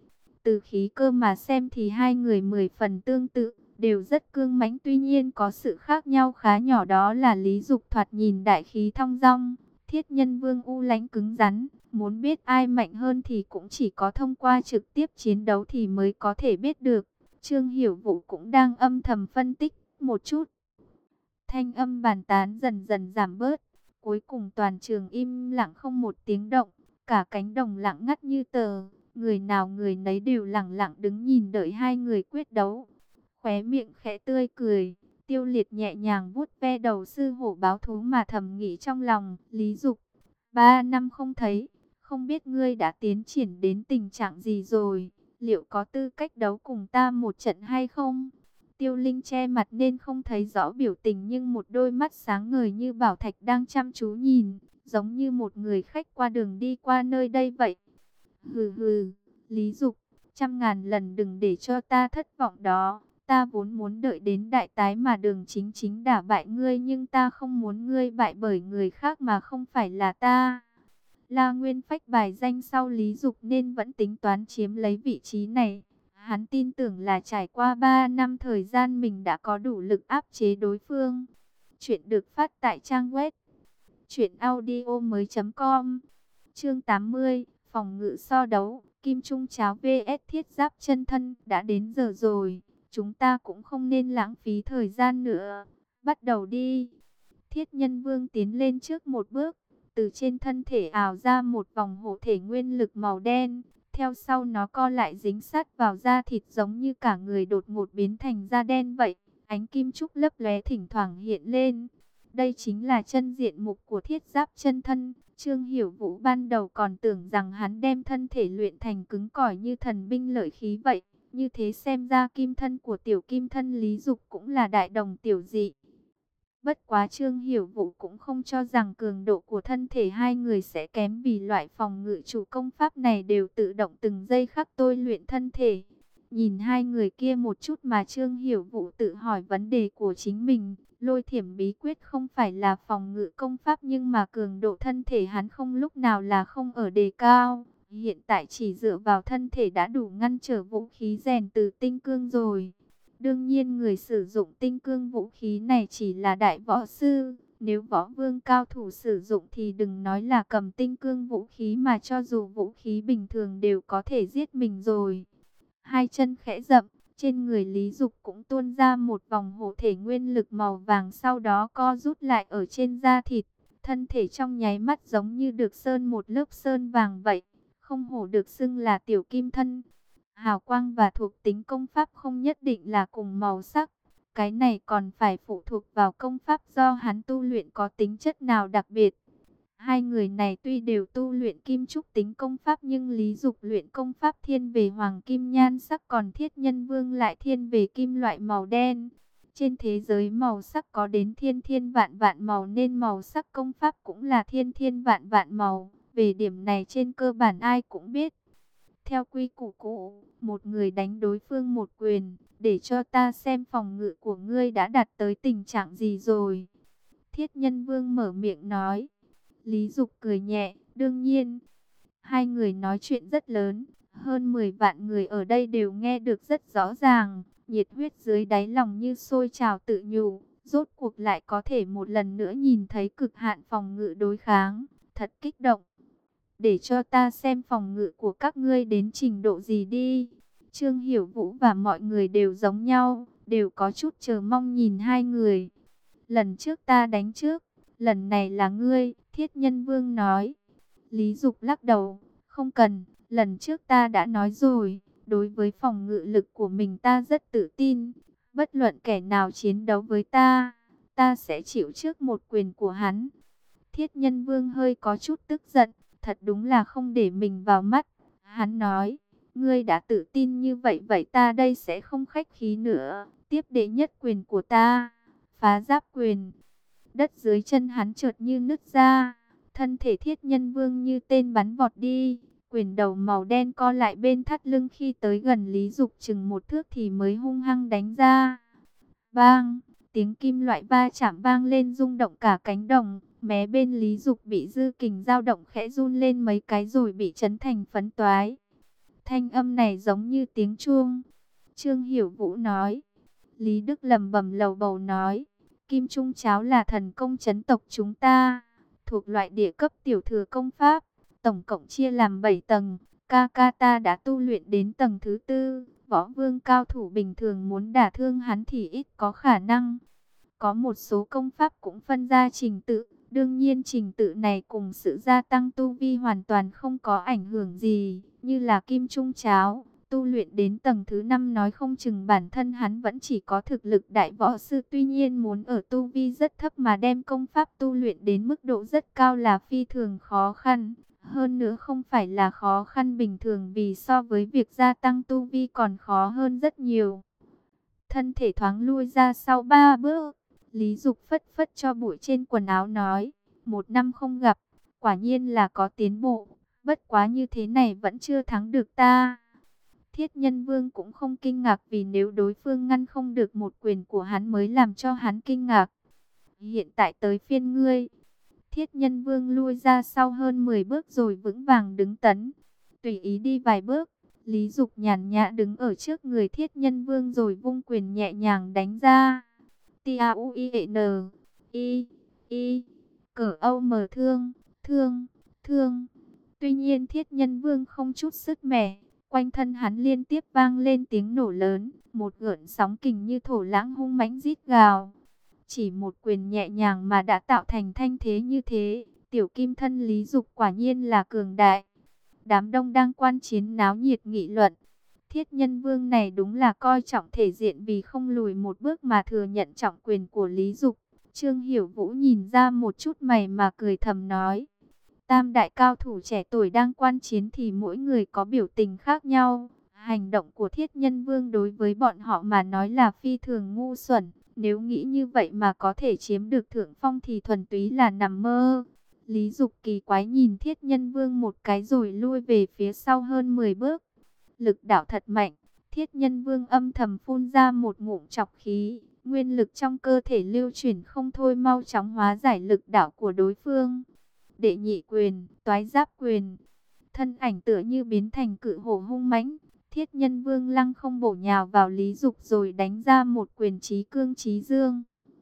Từ khí cơ mà xem thì hai người mười phần tương tự, đều rất cương mãnh, tuy nhiên có sự khác nhau khá nhỏ, đó là Lý Dục thoạt nhìn đại khí thong dong, Thiết Nhân Vương u lãnh cứng rắn. Muốn biết ai mạnh hơn thì cũng chỉ có thông qua trực tiếp chiến đấu thì mới có thể biết được. Trương Hiểu Vũ cũng đang âm thầm phân tích một chút. Thanh âm bàn tán dần dần giảm bớt. Cuối cùng toàn trường im lặng không một tiếng động. Cả cánh đồng lặng ngắt như tờ. Người nào người nấy đều lặng lặng đứng nhìn đợi hai người quyết đấu. Khóe miệng khẽ tươi cười. Tiêu Liệt nhẹ nhàng vuốt ve đầu sư hổ báo thú mà thầm nghĩ trong lòng. Lý Dục, ba năm không thấy, không biết ngươi đã tiến triển đến tình trạng gì rồi, liệu có tư cách đấu cùng ta một trận hay không? Tiêu Linh che mặt nên không thấy rõ biểu tình, nhưng một đôi mắt sáng ngời như bảo thạch đang chăm chú nhìn, giống như một người khách qua đường đi qua nơi đây vậy. Hừ hừ, Lý Dục, trăm ngàn lần đừng để cho ta thất vọng đó. Ta vốn muốn đợi đến đại tái mà Đường Chính Chính đả bại ngươi, nhưng ta không muốn ngươi bại bởi người khác mà không phải là ta. La Nguyên Phách bài danh sau Lý Dục nên vẫn tính toán chiếm lấy vị trí này. Hắn tin tưởng là trải qua ba năm thời gian mình đã có đủ lực áp chế đối phương. Chuyện được phát tại trang web truyện audio mới chấm com. Chương tám mươi, phòng ngự so đấu, Kim Trung Cháo vs Thiết Giáp Chân Thân. Đã đến giờ rồi, chúng ta cũng không nên lãng phí thời gian nữa. Bắt đầu đi. Thiết Nhân Vương tiến lên trước một bước, từ trên thân thể ào ra một vòng hộ thể nguyên lực màu đen, theo sau nó co lại dính sát vào da thịt, giống như cả người đột ngột biến thành da đen vậy. Ánh kim trúc lấp lóe thỉnh thoảng hiện lên. Đây chính là chân diện mục của Thiết Giáp Chân Thân. Trương Hiểu Vũ ban đầu còn tưởng rằng hắn đem thân thể luyện thành cứng cỏi như thần binh lợi khí vậy. Như thế xem ra kim thân của tiểu kim thân Lý Dục cũng là đại đồng tiểu dị. Bất quá Trương Hiểu Vũ cũng không cho rằng cường độ của thân thể hai người sẽ kém, vì loại phòng ngự chủ công pháp này đều tự động từng giây khắc tôi luyện thân thể. Nhìn hai người kia một chút mà Trương Hiểu Vũ tự hỏi vấn đề của chính mình. Lôi Thiểm bí quyết không phải là phòng ngự công pháp, nhưng mà cường độ thân thể hắn không lúc nào là không ở đề cao. Hiện tại chỉ dựa vào thân thể đã đủ ngăn trở vũ khí rèn từ tinh cương rồi. Đương nhiên người sử dụng tinh cương vũ khí này chỉ là đại võ sư. Nếu võ vương cao thủ sử dụng thì đừng nói là cầm tinh cương vũ khí, mà cho dù vũ khí bình thường đều có thể giết mình rồi. Hai chân khẽ dậm, trên người Lý Dục cũng tuôn ra một vòng hộ thể nguyên lực màu vàng, sau đó co rút lại ở trên da thịt. Thân thể trong nháy mắt giống như được sơn một lớp sơn vàng vậy, không hổ được xưng là tiểu kim thân. Hào quang và thuộc tính công pháp không nhất định là cùng màu sắc. Cái này còn phải phụ thuộc vào công pháp do hắn tu luyện có tính chất nào đặc biệt. Hai người này tuy đều tu luyện kim trúc tính công pháp, nhưng Lý Dục luyện công pháp thiên về hoàng kim nhan sắc, còn Thiết Nhân Vương lại thiên về kim loại màu đen. Trên thế giới màu sắc có đến thiên thiên vạn vạn màu, nên màu sắc công pháp cũng là thiên thiên vạn vạn màu. Về điểm này trên cơ bản ai cũng biết. Theo quy củ cũ, một người đánh đối phương một quyền, để cho ta xem phòng ngự của ngươi đã đạt tới tình trạng gì rồi. Thiết Nhân Vương mở miệng nói. Lý Dục cười nhẹ, đương nhiên. Hai người nói chuyện rất lớn, hơn mười vạn người ở đây đều nghe được rất rõ ràng. Nhiệt huyết dưới đáy lòng như sôi trào tự nhủ, rốt cuộc lại có thể một lần nữa nhìn thấy cực hạn phòng ngự đối kháng, thật kích động. Để cho ta xem phòng ngự của các ngươi đến trình độ gì đi. Trương Hiểu Vũ và mọi người đều giống nhau, đều có chút chờ mong nhìn hai người. Lần trước ta đánh trước, lần này là ngươi, Thiết Nhân Vương nói. Lý Dục lắc đầu, không cần, lần trước ta đã nói rồi, đối với phòng ngự lực của mình ta rất tự tin. Bất luận kẻ nào chiến đấu với ta, ta sẽ chịu trước một quyền của hắn. Thiết Nhân Vương hơi có chút tức giận, thật đúng là không để mình vào mắt. Hắn nói, ngươi đã tự tin như vậy, vậy ta đây sẽ không khách khí nữa. Tiếp đệ nhất quyền của ta, Phá Giáp quyền. Đất dưới chân hắn chợt như nứt ra, thân thể Thiết Nhân Vương như tên bắn vọt đi. Quyền đầu màu đen co lại bên thắt lưng, khi tới gần Lý Dục chừng một thước thì mới hung hăng đánh ra. Bang! Tiếng kim loại va chạm vang lên rung động cả cánh đồng. Mé bên Lý Dục bị dư kình dao động khẽ run lên mấy cái rồi bị chấn thành phấn toái. Thanh âm này giống như tiếng chuông. Trương Hiểu Vũ nói. Lý Đức lẩm bẩm lầu bầu nói. Kim Trung Cháo là thần công trấn tộc chúng ta, thuộc loại địa cấp tiểu thừa công pháp, tổng cộng chia làm bảy tầng. Ca ca ta đã tu luyện đến tầng thứ tư, võ vương cao thủ bình thường muốn đả thương hắn thì ít có khả năng. Có một số công pháp cũng phân ra trình tự, đương nhiên trình tự này cùng sự gia tăng tu vi hoàn toàn không có ảnh hưởng gì, như là Kim Trung Cháo. Tu luyện đến tầng thứ năm nói không chừng bản thân hắn vẫn chỉ có thực lực đại võ sư, tuy nhiên muốn ở tu vi rất thấp mà đem công pháp tu luyện đến mức độ rất cao là phi thường khó khăn. Hơn nữa không phải là khó khăn bình thường, vì so với việc gia tăng tu vi còn khó hơn rất nhiều. Thân thể thoáng lui ra sau ba bước, Lý Dục phất phất cho bụi trên quần áo nói, một năm không gặp, quả nhiên là có tiến bộ, bất quá như thế này vẫn chưa thắng được ta. Thiết Nhân Vương cũng không kinh ngạc, vì nếu đối phương ngăn không được một quyền của hắn mới làm cho hắn kinh ngạc. Hiện tại tới phiên ngươi. Thiết Nhân Vương lui ra sau hơn mười bước rồi vững vàng đứng tấn. Tùy ý đi vài bước, Lý Dục nhàn nhã đứng ở trước người Thiết Nhân Vương rồi vung quyền nhẹ nhàng đánh ra. T A U I E N I I Cỡ Âu mở thương, thương, thương. Tuy nhiên Thiết Nhân Vương không chút sức mẻ. Quanh thân hắn liên tiếp vang lên tiếng nổ lớn, một gợn sóng kình như thổ lãng hung mãnh rít gào. Chỉ một quyền nhẹ nhàng mà đã tạo thành thanh thế như thế, tiểu kim thân Lý Dục quả nhiên là cường đại. Đám đông đang quan chiến náo nhiệt nghị luận. Thiết Nhân Vương này đúng là coi trọng thể diện, vì không lùi một bước mà thừa nhận trọng quyền của Lý Dục. Trương Hiểu Vũ nhìn ra một chút mày mà cười thầm nói. Tam đại cao thủ trẻ tuổi đang quan chiến thì mỗi người có biểu tình khác nhau. Hành động của Thiết Nhân Vương đối với bọn họ mà nói là phi thường ngu xuẩn. Nếu nghĩ như vậy mà có thể chiếm được thượng phong thì thuần túy là nằm mơ. Lý Dục kỳ quái nhìn Thiết Nhân Vương một cái rồi lui về phía sau hơn mười bước. Lực đạo thật mạnh. Thiết Nhân Vương âm thầm phun ra một ngụm trọc khí. Nguyên lực trong cơ thể lưu chuyển không thôi, mau chóng hóa giải lực đạo của đối phương. Đệ nhị quyền, toái giáp quyền. Thân ảnh tựa như biến thành cự hổ hung mãnh. Thiết Nhân Vương lăng không bổ nhào vào Lý Dục rồi đánh ra một quyền chí cương chí dương.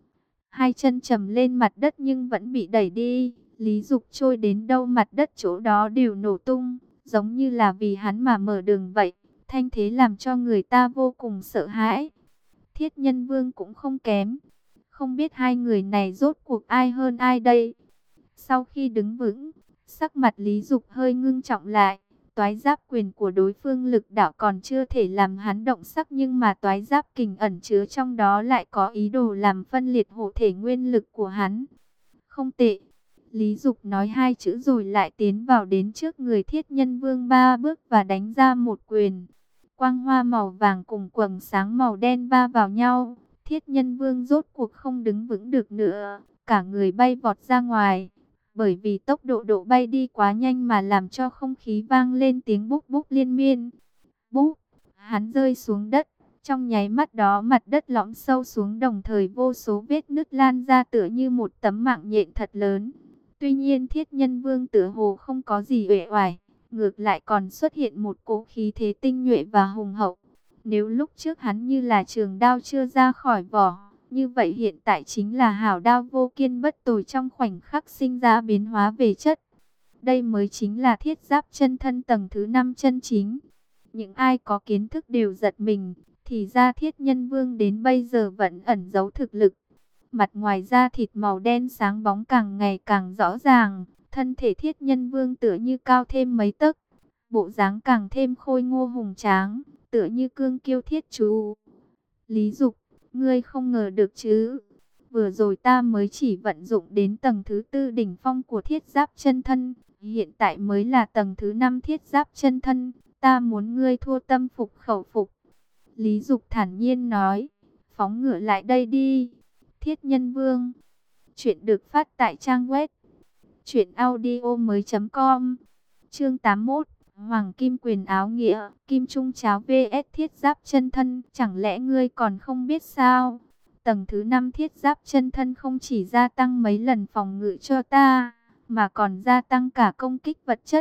Hai chân trầm lên mặt đất nhưng vẫn bị đẩy đi. Lý Dục trôi đến đâu mặt đất chỗ đó đều nổ tung, giống như là vì hắn mà mở đường vậy. Thanh thế làm cho người ta vô cùng sợ hãi. Thiết Nhân Vương cũng không kém. Không biết hai người này rốt cuộc ai hơn ai đây? Sau khi đứng vững, sắc mặt Lý Dục hơi ngưng trọng lại. Toái giáp quyền của đối phương lực đạo còn chưa thể làm hắn động sắc, nhưng mà toái giáp kình ẩn chứa trong đó lại có ý đồ làm phân liệt hộ thể nguyên lực của hắn. Không tệ. Lý Dục nói hai chữ rồi lại tiến vào đến trước người Thiết Nhân Vương ba bước và đánh ra một quyền. Quang hoa màu vàng cùng quầng sáng màu đen va vào nhau. Thiết Nhân Vương rốt cuộc không đứng vững được nữa, cả người bay vọt ra ngoài. Bởi vì tốc độ độ bay đi quá nhanh mà làm cho không khí vang lên tiếng búp búp liên miên. Búp, hắn rơi xuống đất. Trong nháy mắt đó mặt đất lõm sâu xuống, đồng thời vô số vết nứt lan ra tựa như một tấm mạng nhện thật lớn. Tuy nhiên Thiết Nhân Vương tựa hồ không có gì uể oải, ngược lại còn xuất hiện một cỗ khí thế tinh nhuệ và hùng hậu. Nếu lúc trước hắn như là trường đao chưa ra khỏi vỏ, như vậy hiện tại chính là hảo đao vô kiên bất tồi, trong khoảnh khắc sinh ra biến hóa về chất. Đây mới chính là thiết giáp chân thân tầng thứ năm chân chính. Những ai có kiến thức đều giật mình, thì ra Thiết Nhân Vương đến bây giờ vẫn ẩn giấu thực lực. Mặt ngoài da thịt màu đen sáng bóng càng ngày càng rõ ràng, thân thể Thiết Nhân Vương tựa như cao thêm mấy tấc, bộ dáng càng thêm khôi ngô hùng tráng, tựa như cương kiêu thiết chú. Lý Dục, ngươi không ngờ được chứ? Vừa rồi ta mới chỉ vận dụng đến tầng thứ tư đỉnh phong của thiết giáp chân thân, hiện tại mới là tầng thứ năm thiết giáp chân thân, ta muốn ngươi thua tâm phục khẩu phục. Lý Dục thản nhiên nói, phóng ngựa lại đây đi. Thiết Nhân Vương. Chuyện được phát tại trang web truyện audio mới chấm com. Chương tám mươi mốt. Hoàng Kim Quyền áo nghĩa, Kim Trung Cháo vs Thiết Giáp chân thân, chẳng lẽ ngươi còn không biết sao? Tầng thứ năm Thiết Giáp chân thân không chỉ gia tăng mấy lần phòng ngự cho ta, mà còn gia tăng cả công kích vật chất.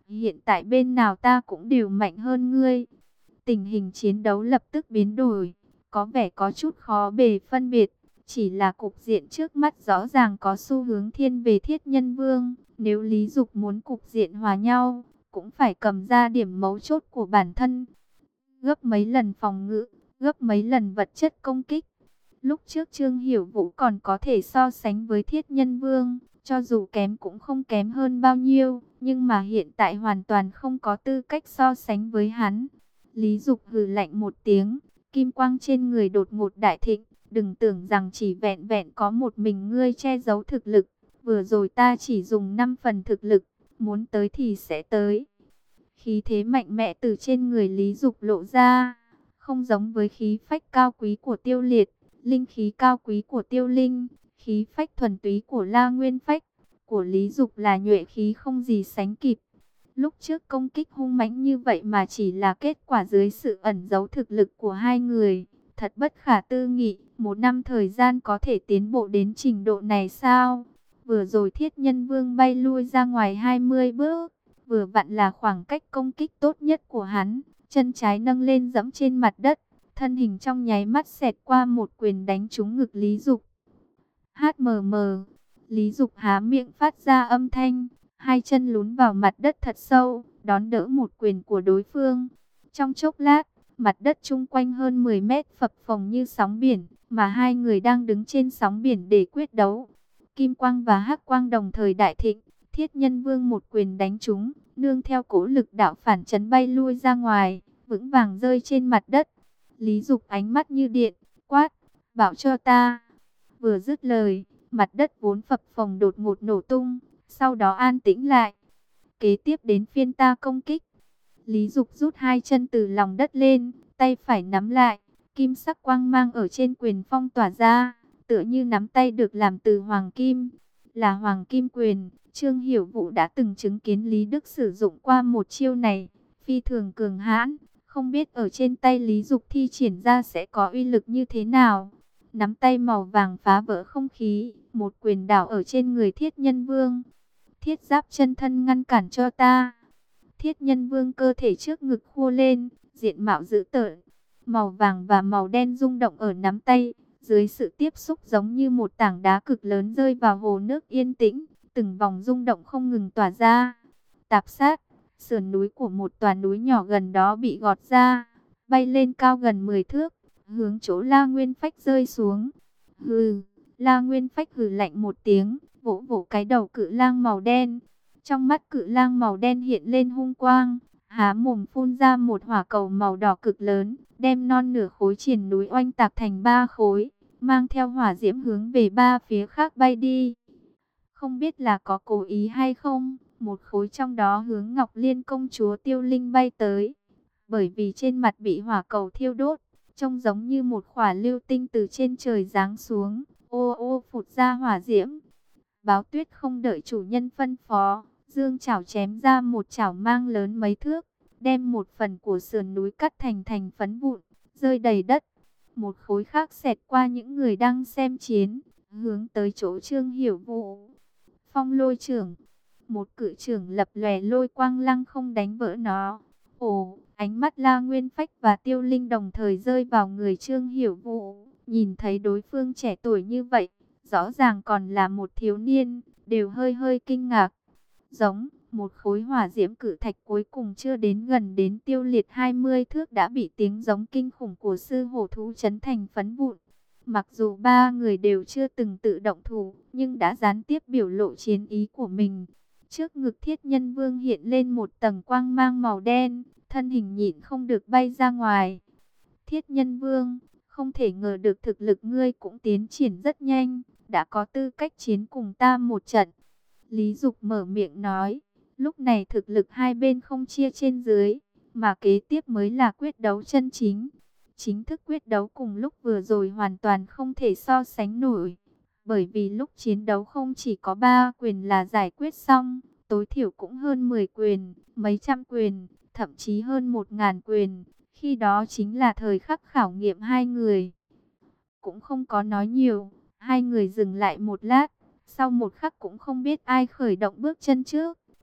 Hiện tại bên nào ta cũng đều mạnh hơn ngươi. Tình hình chiến đấu lập tức biến đổi, có vẻ có chút khó bề phân biệt. Chỉ là cục diện trước mắt rõ ràng có xu hướng thiên về Thiết Nhân Vương. Nếu Lý Dục muốn cục diện hòa nhau, cũng phải cầm ra điểm mấu chốt của bản thân. Gấp mấy lần phòng ngự, gấp mấy lần vật chất công kích. Lúc trước Trương Hiểu Vũ còn có thể so sánh với Thiết Nhân Vương, cho dù kém cũng không kém hơn bao nhiêu, nhưng mà hiện tại hoàn toàn không có tư cách so sánh với hắn. Lý Dục hừ lạnh một tiếng, kim quang trên người đột ngột đại thịnh, đừng tưởng rằng chỉ vẹn vẹn có một mình ngươi che giấu thực lực, vừa rồi ta chỉ dùng năm phần thực lực, muốn tới thì sẽ tới. Khí thế mạnh mẽ từ trên người Lý Dục lộ ra, không giống với khí phách cao quý của Tiêu Liệt, linh khí cao quý của Tiêu Linh, khí phách thuần túy của La Nguyên Phách, của Lý Dục là nhuệ khí không gì sánh kịp. Lúc trước công kích hung mãnh như vậy mà chỉ là kết quả dưới sự ẩn giấu thực lực của hai người, thật bất khả tư nghị. Một năm thời gian có thể tiến bộ đến trình độ này sao? Vừa rồi Thiết Nhân Vương bay lui ra ngoài hai mươi bước, vừa vặn là khoảng cách công kích tốt nhất của hắn. Chân trái nâng lên giẫm trên mặt đất, thân hình trong nháy mắt xẹt qua một quyền đánh trúng ngực Lý Dục. hát em em, Lý Dục há miệng phát ra âm thanh, hai chân lún vào mặt đất thật sâu, đón đỡ một quyền của đối phương. Trong chốc lát, mặt đất chung quanh hơn mười mét phập phồng như sóng biển, mà hai người đang đứng trên sóng biển để quyết đấu. Kim quang và hắc quang đồng thời đại thịnh, Thiết Nhân Vương một quyền đánh trúng, nương theo cỗ lực đạo phản chấn bay lui ra ngoài, vững vàng rơi trên mặt đất. Lý Dục ánh mắt như điện, quát, bảo cho ta. Vừa dứt lời, mặt đất vốn phập phồng đột ngột nổ tung, sau đó an tĩnh lại. Kế tiếp đến phiên ta công kích. Lý Dục rút hai chân từ lòng đất lên, tay phải nắm lại, kim sắc quang mang ở trên quyền phong tỏa ra, tựa như nắm tay được làm từ hoàng kim. Là hoàng kim quyền, Trương Hiểu Vũ đã từng chứng kiến Lý Đức sử dụng qua một chiêu này, phi thường cường hãn, không biết ở trên tay Lý Dục thi triển ra sẽ có uy lực như thế nào. Nắm tay màu vàng phá vỡ không khí, một quyền đảo ở trên người Thiết Nhân Vương. Thiết giáp chân thân ngăn cản cho ta. Thiết Nhân Vương cơ thể trước ngực khua lên, diện mạo dữ tợn, màu vàng và màu đen rung động ở nắm tay, dưới sự tiếp xúc giống như một tảng đá cực lớn rơi vào hồ nước yên tĩnh, từng vòng rung động không ngừng tỏa ra. Tạp sát, sườn núi của một tòa núi nhỏ gần đó bị gọt ra, bay lên cao gần mười thước, hướng chỗ La Nguyên Phách rơi xuống. Hừ, La Nguyên Phách hừ lạnh một tiếng, vỗ vỗ cái đầu cự lang màu đen. Trong mắt cự lang màu đen hiện lên hung quang, há mồm phun ra một hỏa cầu màu đỏ cực lớn, đem non nửa khối triển núi oanh tạc thành ba khối, mang theo hỏa diễm hướng về ba phía khác bay đi. Không biết là có cố ý hay không, một khối trong đó hướng Ngọc Liên công chúa Tiêu Linh bay tới, bởi vì trên mặt bị hỏa cầu thiêu đốt, trông giống như một quả lưu tinh từ trên trời giáng xuống, ô ô phụt ra hỏa diễm. Báo Tuyết không đợi chủ nhân phân phó, dương chảo chém ra một chảo mang lớn mấy thước, đem một phần của sườn núi cắt thành thành phấn vụn, rơi đầy đất. Một khối khác xẹt qua những người đang xem chiến, hướng tới chỗ Trương Hiểu Vũ. Phong lôi trưởng, một cự trưởng lập lòe lôi quang lăng không đánh vỡ nó. Ồ, ánh mắt La Nguyên Phách và Tiêu Linh đồng thời rơi vào người Trương Hiểu Vũ, nhìn thấy đối phương trẻ tuổi như vậy, rõ ràng còn là một thiếu niên, đều hơi hơi kinh ngạc. Giống, một khối hỏa diễm cự thạch cuối cùng chưa đến gần đến Tiêu Liệt hai mươi thước đã bị tiếng giống kinh khủng của sư hổ thú chấn thành phấn vụn. Mặc dù ba người đều chưa từng tự động thủ, nhưng đã gián tiếp biểu lộ chiến ý của mình. Trước ngực Thiết Nhân Vương hiện lên một tầng quang mang màu đen, thân hình nhịn không được bay ra ngoài. Thiết Nhân Vương, không thể ngờ được thực lực ngươi cũng tiến triển rất nhanh, đã có tư cách chiến cùng ta một trận. Lý Dục mở miệng nói, lúc này thực lực hai bên không chia trên dưới, mà kế tiếp mới là quyết đấu chân chính. Chính thức quyết đấu cùng lúc vừa rồi hoàn toàn không thể so sánh nổi, bởi vì lúc chiến đấu không chỉ có ba quyền là giải quyết xong, tối thiểu cũng hơn mười quyền, mấy trăm quyền, thậm chí hơn một ngàn quyền. Khi đó chính là thời khắc khảo nghiệm hai người. Cũng không có nói nhiều, hai người dừng lại một lát, sau một khắc cũng không biết ai khởi động bước chân trước.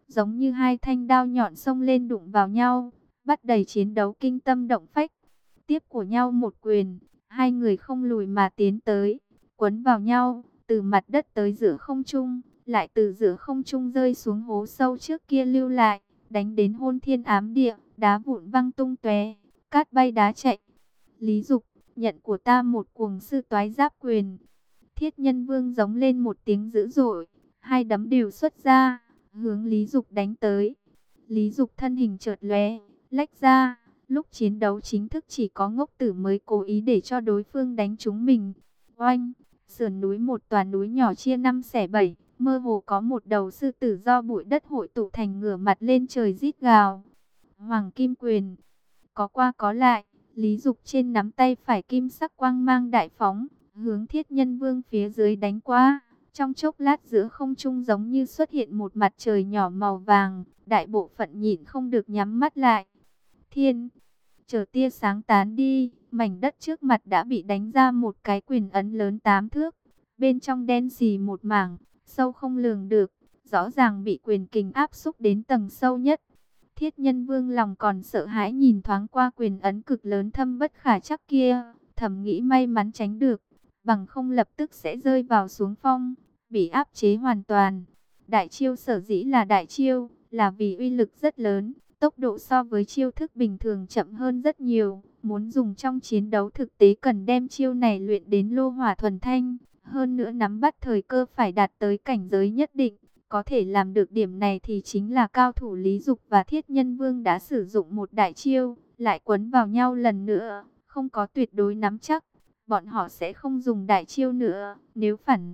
giống như hai thanh đao nhọn xông lên đụng vào nhau, bắt đầy chiến đấu kinh tâm động phách. Tiếp của nhau một quyền, hai người không lùi mà tiến tới, quấn vào nhau, từ mặt đất tới giữa không trung, lại từ giữa không trung rơi xuống hố sâu trước kia lưu lại, đánh đến hôn thiên ám địa, đá vụn văng tung tóe, cát bay đá chạy. Lý Dục, nhận của ta một cuồng sư toái giáp quyền. Thiết Nhân Vương giống lên một tiếng dữ dội, hai đấm đều xuất ra, hướng Lý Dục đánh tới. Lý Dục thân hình chợt lóe, lách ra. Lúc chiến đấu chính thức chỉ có ngốc tử mới cố ý để cho đối phương đánh trúng mình. Oanh, sườn núi một tòa núi nhỏ chia năm xẻ bảy, mơ hồ có một đầu sư tử do bụi đất hội tụ thành ngửa mặt lên trời rít gào. Hoàng kim quyền, có qua có lại, Lý Dục trên nắm tay phải kim sắc quang mang đại phóng, hướng Thiết Nhân Vương phía dưới đánh qua. Trong chốc lát giữa không trung giống như xuất hiện một mặt trời nhỏ màu vàng, đại bộ phận nhịn không được nhắm mắt lại. Thiên, chờ tia sáng tán đi, mảnh đất trước mặt đã bị đánh ra một cái quyền ấn lớn tám thước. Bên trong đen xì một mảng, sâu không lường được, rõ ràng bị quyền kình áp xúc đến tầng sâu nhất. Thiết Nhân Vương lòng còn sợ hãi nhìn thoáng qua quyền ấn cực lớn thâm bất khả trắc kia, thầm nghĩ may mắn tránh được, bằng không lập tức sẽ rơi vào xuống phong, bị áp chế hoàn toàn. Đại chiêu sở dĩ là đại chiêu, là vì uy lực rất lớn, tốc độ so với chiêu thức bình thường chậm hơn rất nhiều. Muốn dùng trong chiến đấu thực tế cần đem chiêu này luyện đến lô hỏa thuần thanh, hơn nữa nắm bắt thời cơ phải đạt tới cảnh giới nhất định. Có thể làm được điểm này thì chính là cao thủ Lý Dục và Thiết Nhân Vương đã sử dụng một đại chiêu, lại quấn vào nhau lần nữa, không có tuyệt đối nắm chắc. Bọn họ sẽ không dùng đại chiêu nữa, nếu phản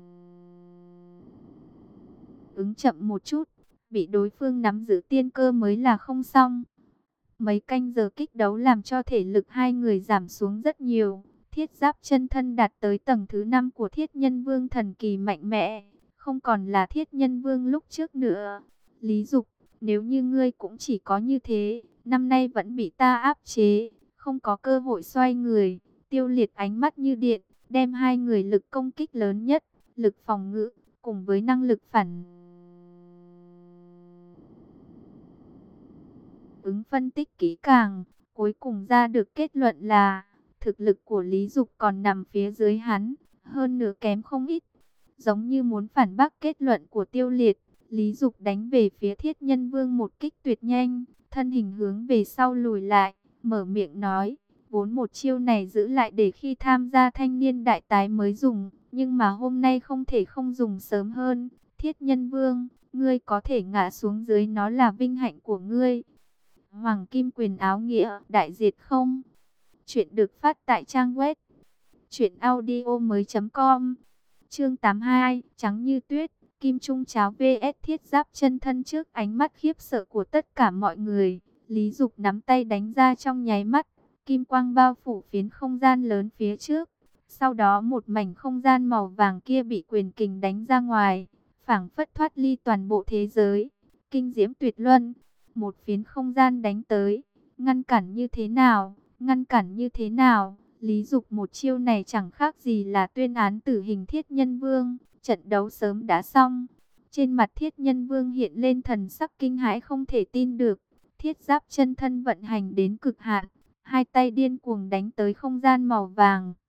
ứng chậm một chút, bị đối phương nắm giữ tiên cơ mới là không xong. Mấy canh giờ kích đấu làm cho thể lực hai người giảm xuống rất nhiều. Thiết giáp chân thân đạt tới tầng thứ năm của Thiết Nhân Vương thần kỳ mạnh mẽ, không còn là Thiết Nhân Vương lúc trước nữa. Lý Dục, nếu như ngươi cũng chỉ có như thế, năm nay vẫn bị ta áp chế, không có cơ hội xoay người. Tiêu Liệt ánh mắt như điện, đem hai người lực công kích lớn nhất, lực phòng ngự, cùng với năng lực phản ứng phân tích kỹ càng, cuối cùng ra được kết luận là thực lực của Lý Dục còn nằm phía dưới hắn, hơn nữa kém không ít. Giống như muốn phản bác kết luận của Tiêu Liệt, Lý Dục đánh về phía Thiết Nhân Vương một kích tuyệt nhanh, thân hình hướng về sau lùi lại, mở miệng nói, vốn một chiêu này giữ lại để khi tham gia thanh niên đại tái mới dùng, nhưng mà hôm nay không thể không dùng sớm hơn. Thiết Nhân Vương, ngươi có thể ngã xuống dưới nó là vinh hạnh của ngươi. Hoàng kim quyền áo nghĩa đại diệt không? Chuyện được phát tại trang web truyện audio mới chấm com. Chương tám mươi hai, trắng như tuyết, kim trung cháo vs thiết giáp chân thân. Trước ánh mắt khiếp sợ của tất cả mọi người, Lý Dục nắm tay đánh ra trong nháy mắt, kim quang bao phủ phiến không gian lớn phía trước. Sau đó một mảnh không gian màu vàng kia bị quyền kình đánh ra ngoài, phảng phất thoát ly toàn bộ thế giới, kinh diễm tuyệt luân. Một phiến không gian đánh tới, ngăn cản như thế nào, ngăn cản như thế nào? Lý Dục một chiêu này chẳng khác gì là tuyên án tử hình Thiết Nhân Vương, trận đấu sớm đã xong. Trên mặt Thiết Nhân Vương hiện lên thần sắc kinh hãi không thể tin được, thiết giáp chân thân vận hành đến cực hạn, hai tay điên cuồng đánh tới không gian màu vàng,